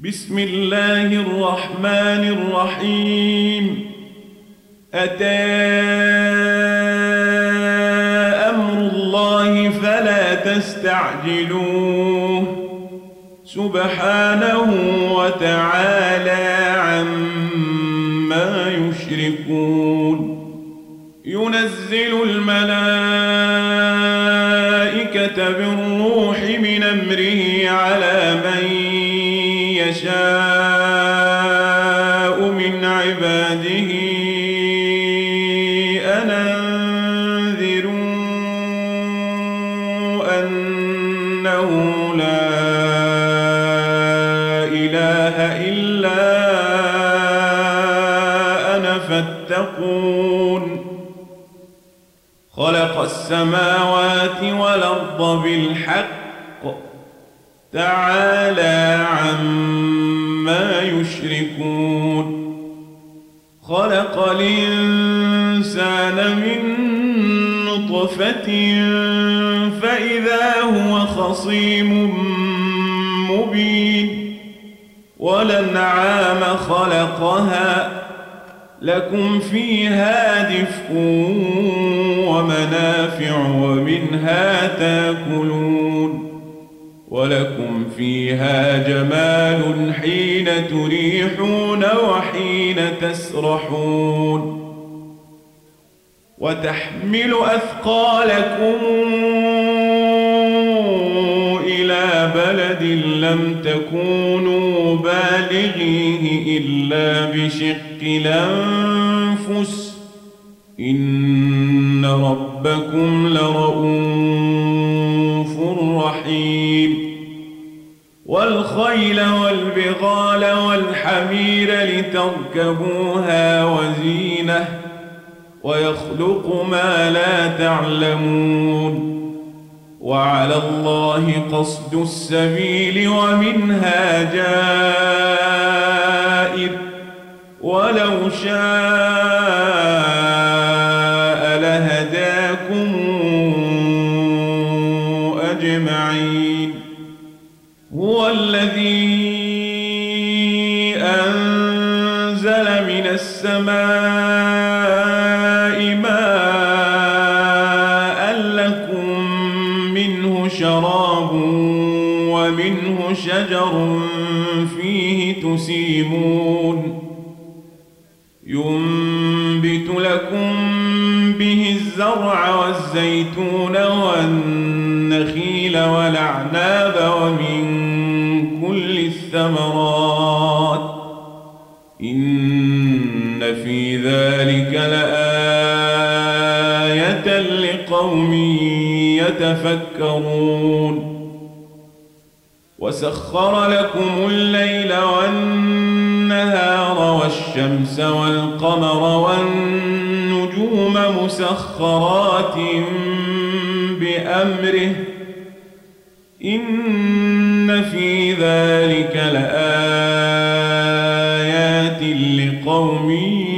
بسم الله الرحمن الرحيم. أتى أمر الله فلا تستعجلوه سبحانه وتعالى عما يشركون. ينزل الملائكة بالروح من أمره على من يشاء من عباده أن أنذروا أنه لا إله إلا أنا فاتقون. خلق السماوات والأرض بالحق تعالى عما يشركون. خلق الإنسان من نطفة فإذا هو خصيم مبين. والأنعام خلقها لكم فيها دفء ومنافع ومنها تاكلون. ولكم فيها جمال حين تريحون وحين تسرحون. وتحمل أثقالكم إلى بلد لم تكونوا بالغيه إلا بشق الأنفس إن ربكم لرؤوف رحيم. والخيل والبغال والحمير لتركبوها وزينة ويخلق ما لا تعلمون. وعلى الله قصد السبيل ومنها جائر ولو شاء لهداكم أجمعين. هو الذي أنزل من السماء ماء لكم منه شراب ومنه شجر فيه تسيمون. ينبت لكم به الزرع والزيتون والنخيل والأعناب ومن كل الثمرات إن في ذلك لآية لقوم يتفكرون. وسخر لكم الليل والنهار والشمس والقمر والنجوم مسخرات بأمره إن في ذلك لآيات لقوم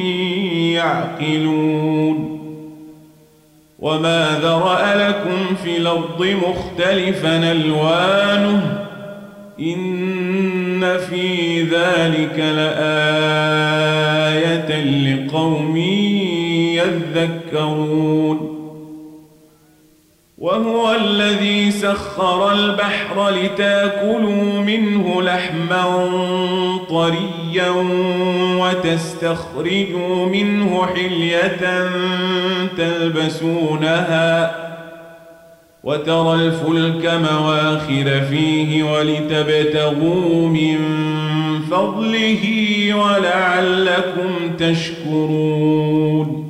يعقلون. وما ذرأ لكم في الأرض مختلفا ألوانه إن في ذلك لآية لقوم يذكرون. وهو الذي سخر البحر لتاكلوا منه لحما طريا وتستخرجوا منه حلية تلبسونها وترى الفلك مواخر فيه ولتبتغوا من فضله ولعلكم تشكرون.